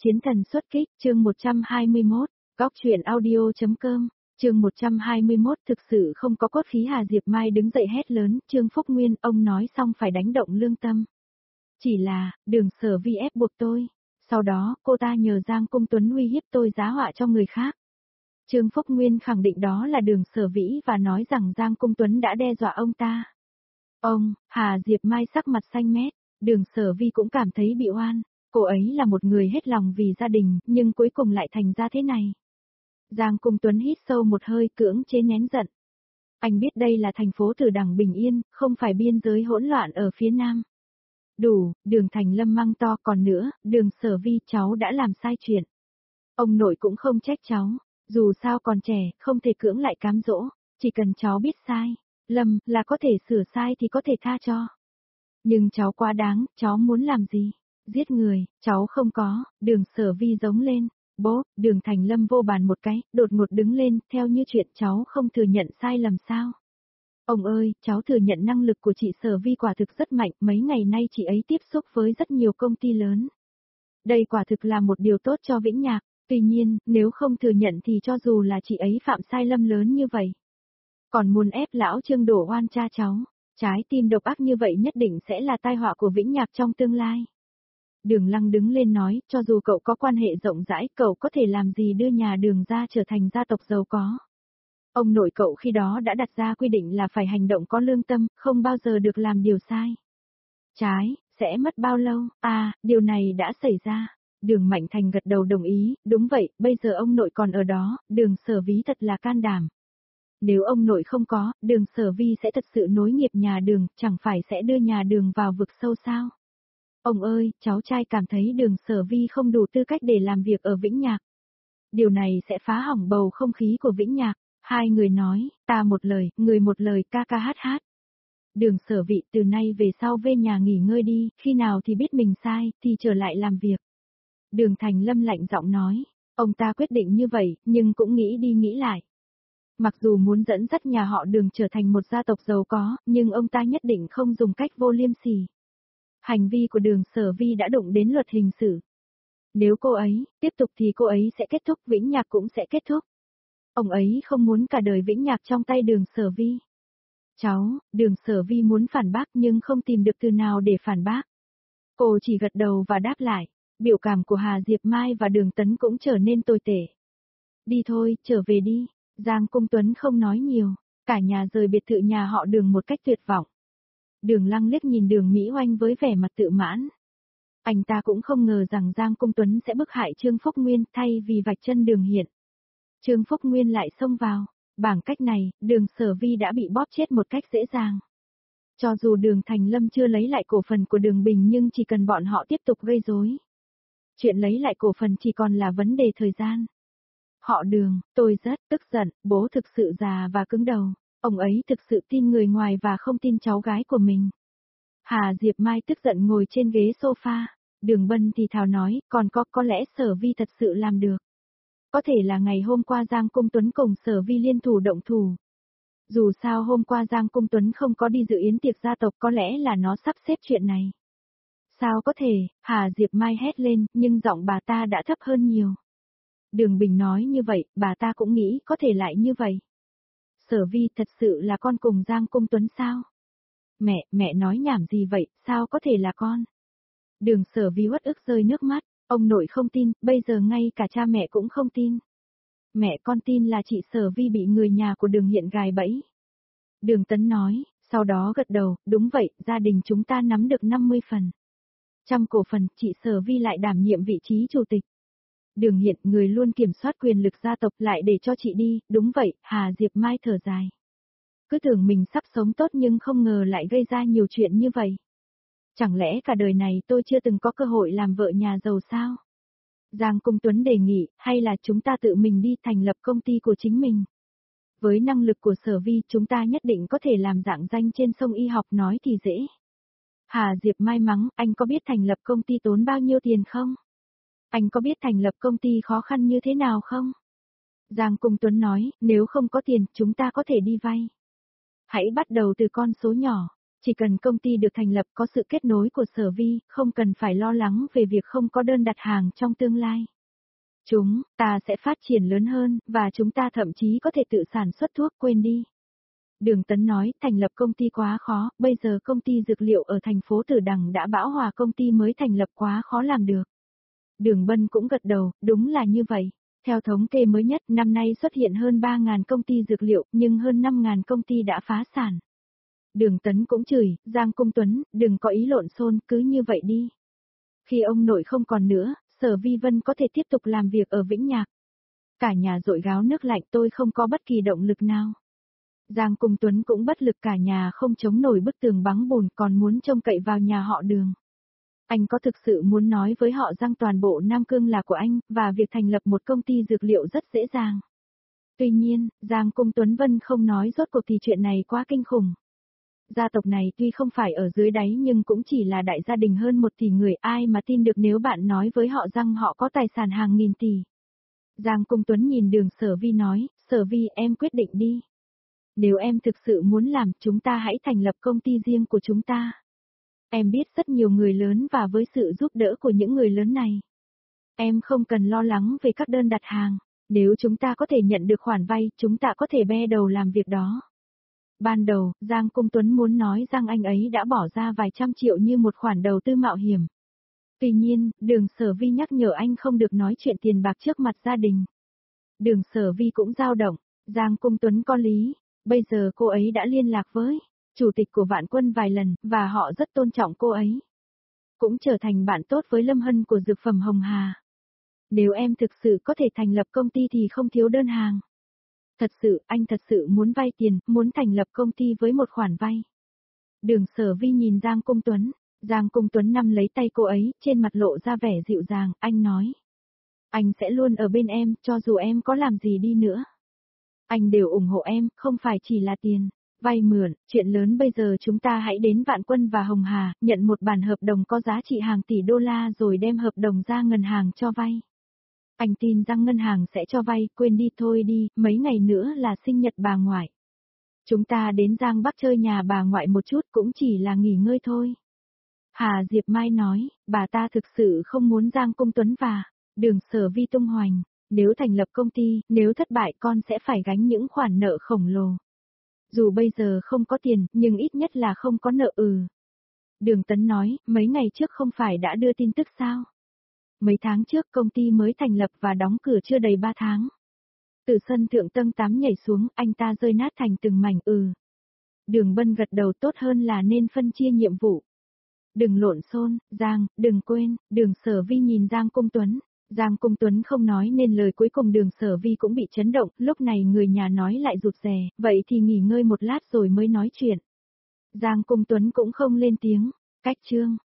Chiến thần xuất kích, chương 121, góc truyện audio.com, chương 121 thực sự không có cốt khí. Hà Diệp Mai đứng dậy hét lớn, Trương Phúc Nguyên, ông nói xong phải đánh động lương tâm. Chỉ là, Đường Sở Vi ép buộc tôi, sau đó cô ta nhờ Giang Cung Tuấn uy hiếp tôi giá họa cho người khác. Trương Phúc Nguyên khẳng định đó là Đường Sở Vĩ và nói rằng Giang Cung Tuấn đã đe dọa ông ta. Hà Diệp Mai sắc mặt xanh mét, Đường Sở Vi cũng cảm thấy bị oan. Cô ấy là một người hết lòng vì gia đình, nhưng cuối cùng lại thành ra thế này. Giang Cung Tuấn hít sâu một hơi, cưỡng chế nén giận. Anh biết đây là thành phố Tử Đằng bình yên, không phải biên giới hỗn loạn ở phía nam. Đủ, Đường Thành Lâm mắng to, còn nữa, Đường Sở Vi, cháu đã làm sai chuyện. Ông nội cũng không trách cháu, dù sao còn trẻ, không thể cưỡng lại cám dỗ, chỉ cần cháu biết sai, lầm là có thể sửa sai thì có thể tha cho. Nhưng cháu quá đáng, cháu muốn làm gì? Giết người, cháu không có. Đường Sở Vi giống lên. Bố, Đường Thành Lâm vô bàn một cái, đột ngột đứng lên, theo như chuyện cháu không thừa nhận sai lầm sao? Ông ơi, cháu thừa nhận năng lực của chị Sở Vi quả thực rất mạnh, mấy ngày nay chị ấy tiếp xúc với rất nhiều công ty lớn. Đây quả thực là một điều tốt cho Vĩnh Nhạc, tuy nhiên, nếu không thừa nhận thì cho dù là chị ấy phạm sai lầm lớn như vậy, còn muốn ép lão Trương đổ oan cha cháu, trái tim độc ác như vậy nhất định sẽ là tai họa của Vĩnh Nhạc trong tương lai. Đường Lăng đứng lên nói, cho dù cậu có quan hệ rộng rãi, cậu có thể làm gì đưa nhà Đường ra trở thành gia tộc giàu có. Ông nội cậu khi đó đã đặt ra quy định là phải hành động có lương tâm, không bao giờ được làm điều sai. Trái, sẽ mất bao lâu? Điều này đã xảy ra. Đường Mạnh Thành gật đầu đồng ý, đúng vậy, bây giờ ông nội còn ở đó, Đường Sở Ví thật là can đảm. Nếu ông nội không có, Đường Sở Vi sẽ thật sự nối nghiệp nhà Đường, chẳng phải sẽ đưa nhà Đường vào vực sâu sao? Ông ơi, cháu trai cảm thấy Đường Sở Vi không đủ tư cách để làm việc ở Vĩnh Nhạc. Điều này sẽ phá hỏng bầu không khí của Vĩnh Nhạc. Hai người nói, ta một lời, người một lời, ca ca hát hát. Đường Sở Vị, từ nay về sau về nhà nghỉ ngơi đi, khi nào thì biết mình sai, thì trở lại làm việc. Đường Thành Lâm lạnh giọng nói, ông ta quyết định như vậy, nhưng cũng nghĩ đi nghĩ lại. Mặc dù muốn dẫn dắt nhà họ Đường trở thành một gia tộc giàu có, nhưng ông ta nhất định không dùng cách vô liêm sỉ. Hành vi của Đường Sở Vi đã đụng đến luật hình sự. Nếu cô ấy tiếp tục thì cô ấy sẽ kết thúc, Vĩnh Nhạc cũng sẽ kết thúc. Ông ấy không muốn cả đời Vĩnh Nhạc trong tay Đường Sở Vi. Cháu, Đường Sở Vi muốn phản bác nhưng không tìm được từ nào để phản bác. Cô chỉ gật đầu và đáp lại. Biểu cảm của Hà Diệp Mai và Đường Tấn cũng trở nên tồi tệ. Đi thôi, trở về đi. Giang Cung Tuấn không nói nhiều, cả nhà rời biệt thự nhà họ Đường một cách tuyệt vọng. Đường Lăng liếc nhìn Đường Mỹ Oanh với vẻ mặt tự mãn. Anh ta cũng không ngờ rằng Giang Cung Tuấn sẽ bức hại Trương Phúc Nguyên thay vì vạch chân Đường Hiện. Trương Phúc Nguyên lại xông vào, bằng cách này, Đường Sở Vi đã bị bóp chết một cách dễ dàng. Cho dù Đường Thành Lâm chưa lấy lại cổ phần của Đường Bình nhưng chỉ cần bọn họ tiếp tục gây rối, chuyện lấy lại cổ phần chỉ còn là vấn đề thời gian. Họ Đường, tôi rất tức giận, bố thực sự già và cứng đầu, ông ấy thực sự tin người ngoài và không tin cháu gái của mình. Hà Diệp Mai tức giận ngồi trên ghế sofa, Đường Bân thì thào nói, còn có lẽ Sở Vi thật sự làm được. Có thể là ngày hôm qua Giang Cung Tuấn cùng Sở Vi liên thủ động thủ. Dù sao hôm qua Giang Cung Tuấn không có đi dự yến tiệc gia tộc, có lẽ là nó sắp xếp chuyện này. Sao có thể, Hà Diệp Mai hét lên, nhưng giọng bà ta đã thấp hơn nhiều. Đường Bình nói như vậy, bà ta cũng nghĩ có thể lại như vậy. Sở Vi thật sự là con cùng Giang Cung Tuấn sao? Mẹ nói nhảm gì vậy, sao có thể là con? Đường Sở Vi uất ức rơi nước mắt, ông nội không tin, bây giờ ngay cả cha mẹ cũng không tin. Mẹ con tin là chị Sở Vi bị người nhà của Đường Hiện gài bẫy. Đường Tấn nói, sau đó gật đầu, đúng vậy, gia đình chúng ta nắm được 50%. Trăm cổ phần, chị Sở Vi lại đảm nhiệm vị trí chủ tịch. Đường Hiện, người luôn kiểm soát quyền lực gia tộc, lại để cho chị đi, đúng vậy, Hà Diệp Mai thở dài. Cứ tưởng mình sắp sống tốt nhưng không ngờ lại gây ra nhiều chuyện như vậy. Chẳng lẽ cả đời này tôi chưa từng có cơ hội làm vợ nhà giàu sao? Giang Cung Tuấn đề nghị, hay là chúng ta tự mình đi thành lập công ty của chính mình? Với năng lực của Sở Vi chúng ta nhất định có thể làm rạng danh trên sông y học, nói thì dễ. Hà Diệp Mai mắng, anh có biết thành lập công ty tốn bao nhiêu tiền không? Anh có biết thành lập công ty khó khăn như thế nào không? Giang Cung Tuấn nói, nếu không có tiền, chúng ta có thể đi vay. Hãy bắt đầu từ con số nhỏ. Chỉ cần công ty được thành lập có sự kết nối của Sở Vi, không cần phải lo lắng về việc không có đơn đặt hàng trong tương lai. Chúng ta sẽ phát triển lớn hơn, và chúng ta thậm chí có thể tự sản xuất thuốc, quên đi. Đường Tấn nói, thành lập công ty quá khó, bây giờ công ty dược liệu ở thành phố Tử Đằng đã bão hòa, công ty mới thành lập quá khó làm được. Đường Bân cũng gật đầu, đúng là như vậy. Theo thống kê mới nhất, năm nay xuất hiện hơn 3.000 công ty dược liệu, nhưng hơn 5.000 công ty đã phá sản. Đường Tấn cũng chửi, Giang Cung Tuấn, đừng có ý lộn xôn, cứ như vậy đi. Khi ông nội không còn nữa, Sở Vi Vân có thể tiếp tục làm việc ở Vĩnh Nhạc. Cả nhà dội gáo nước lạnh, tôi không có bất kỳ động lực nào. Giang Cung Tuấn cũng bất lực, cả nhà không chống nổi bức tường bắn bùn, còn muốn trông cậy vào nhà họ Đường. Anh có thực sự muốn nói với họ rằng toàn bộ Nam Cương là của anh, và việc thành lập một công ty dược liệu rất dễ dàng. Tuy nhiên, Giang Cung Tuấn Vân không nói, rốt cuộc thì chuyện này quá kinh khủng. Gia tộc này tuy không phải ở dưới đáy nhưng cũng chỉ là đại gia đình hơn 1 tỷ người, ai mà tin được nếu bạn nói với họ rằng họ có tài sản hàng nghìn tỷ. Giang Cung Tuấn nhìn Đường Sở Vi nói, Sở Vi, em quyết định đi. Nếu em thực sự muốn làm, chúng ta hãy thành lập công ty riêng của chúng ta. Em biết rất nhiều người lớn, và với sự giúp đỡ của những người lớn này, em không cần lo lắng về các đơn đặt hàng. Nếu chúng ta có thể nhận được khoản vay, chúng ta có thể be đầu làm việc đó. Ban đầu, Giang Cung Tuấn muốn nói rằng anh ấy đã bỏ ra vài trăm triệu như một khoản đầu tư mạo hiểm. Tuy nhiên, Đường Sở Vi nhắc nhở anh không được nói chuyện tiền bạc trước mặt gia đình. Đường Sở Vi cũng dao động, Giang Cung Tuấn có lý, bây giờ cô ấy đã liên lạc với chủ tịch của Vạn Quân vài lần, và họ rất tôn trọng cô ấy. Cũng trở thành bạn tốt với Lâm Hân của Dược phẩm Hồng Hà. Nếu em thực sự có thể thành lập công ty thì không thiếu đơn hàng. Thật sự, anh thật sự muốn vay tiền, muốn thành lập công ty với một khoản vay. Đường Sở Vi nhìn Giang Cung Tuấn. Giang Cung Tuấn nắm lấy tay cô ấy, trên mặt lộ ra vẻ dịu dàng, anh nói. Anh sẽ luôn ở bên em, cho dù em có làm gì đi nữa. Anh đều ủng hộ em, không phải chỉ là tiền, vay mượn, chuyện lớn bây giờ chúng ta hãy đến Vạn Quân và Hồng Hà, nhận một bản hợp đồng có giá trị hàng tỷ đô la rồi đem hợp đồng ra ngân hàng cho vay. Anh tin rằng ngân hàng sẽ cho vay, quên đi thôi đi, mấy ngày nữa là sinh nhật bà ngoại. Chúng ta đến Giang Bắc chơi nhà bà ngoại một chút, cũng chỉ là nghỉ ngơi thôi. Hà Diệp Mai nói, bà ta thực sự không muốn Giang Cung Tuấn và Đường Sở Vi tung hoành. Nếu thành lập công ty, nếu thất bại con sẽ phải gánh những khoản nợ khổng lồ. Dù bây giờ không có tiền, nhưng ít nhất là không có nợ. Đường Tấn nói, mấy ngày trước không phải đã đưa tin tức sao? Mấy tháng trước công ty mới thành lập và đóng cửa chưa đầy 3 tháng. Từ sân thượng tầng 8 nhảy xuống, anh ta rơi nát thành từng mảnh. Đường Bân gật đầu, tốt hơn là nên phân chia nhiệm vụ. Đừng lộn xôn, Giang, đừng quên. Đường Sở Vi nhìn Giang Cung Tuấn. Giang Cung Tuấn không nói nên lời, cuối cùng Đường Sở Vi cũng bị chấn động, lúc này người nhà nói lại rụt rè, vậy thì nghỉ ngơi một lát rồi mới nói chuyện. Giang Cung Tuấn cũng không lên tiếng, cách chương.